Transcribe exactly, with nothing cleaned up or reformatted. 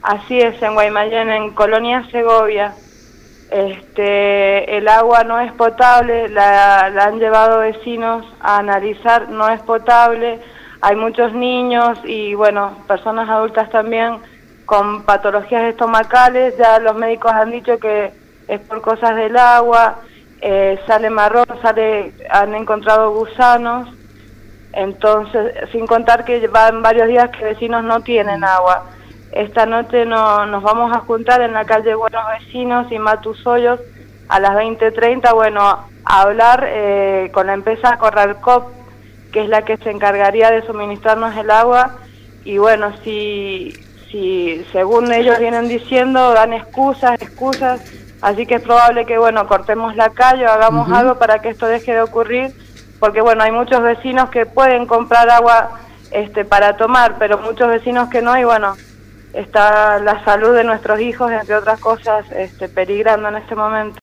Así es, en Guaymallén, en Colonia Segovia. Este, el agua no es potable, la, la han llevado vecinos a analizar, no es potable. Hay muchos niños y, bueno, personas adultas también con patologías estomacales. Ya los médicos han dicho que es por cosas del agua, eh, sale marrón, sale, han encontrado gusanos. Entonces, sin contar que van varios días que vecinos no tienen agua. Esta noche no, nos vamos a juntar en la calle Buenos Vecinos y Matusoyos a las veinte treinta, bueno, a hablar eh, con la empresa Corralcop, que es la que se encargaría de suministrarnos el agua. Y bueno, si, si según ellos vienen diciendo, dan excusas, excusas, así que es probable que, bueno, cortemos la calle o hagamos Uh-huh. algo para que esto deje de ocurrir, porque, bueno, hay muchos vecinos que pueden comprar agua este, para tomar, pero muchos vecinos que no, y bueno, está la salud de nuestros hijos, entre otras cosas, este, peligrando en este momento.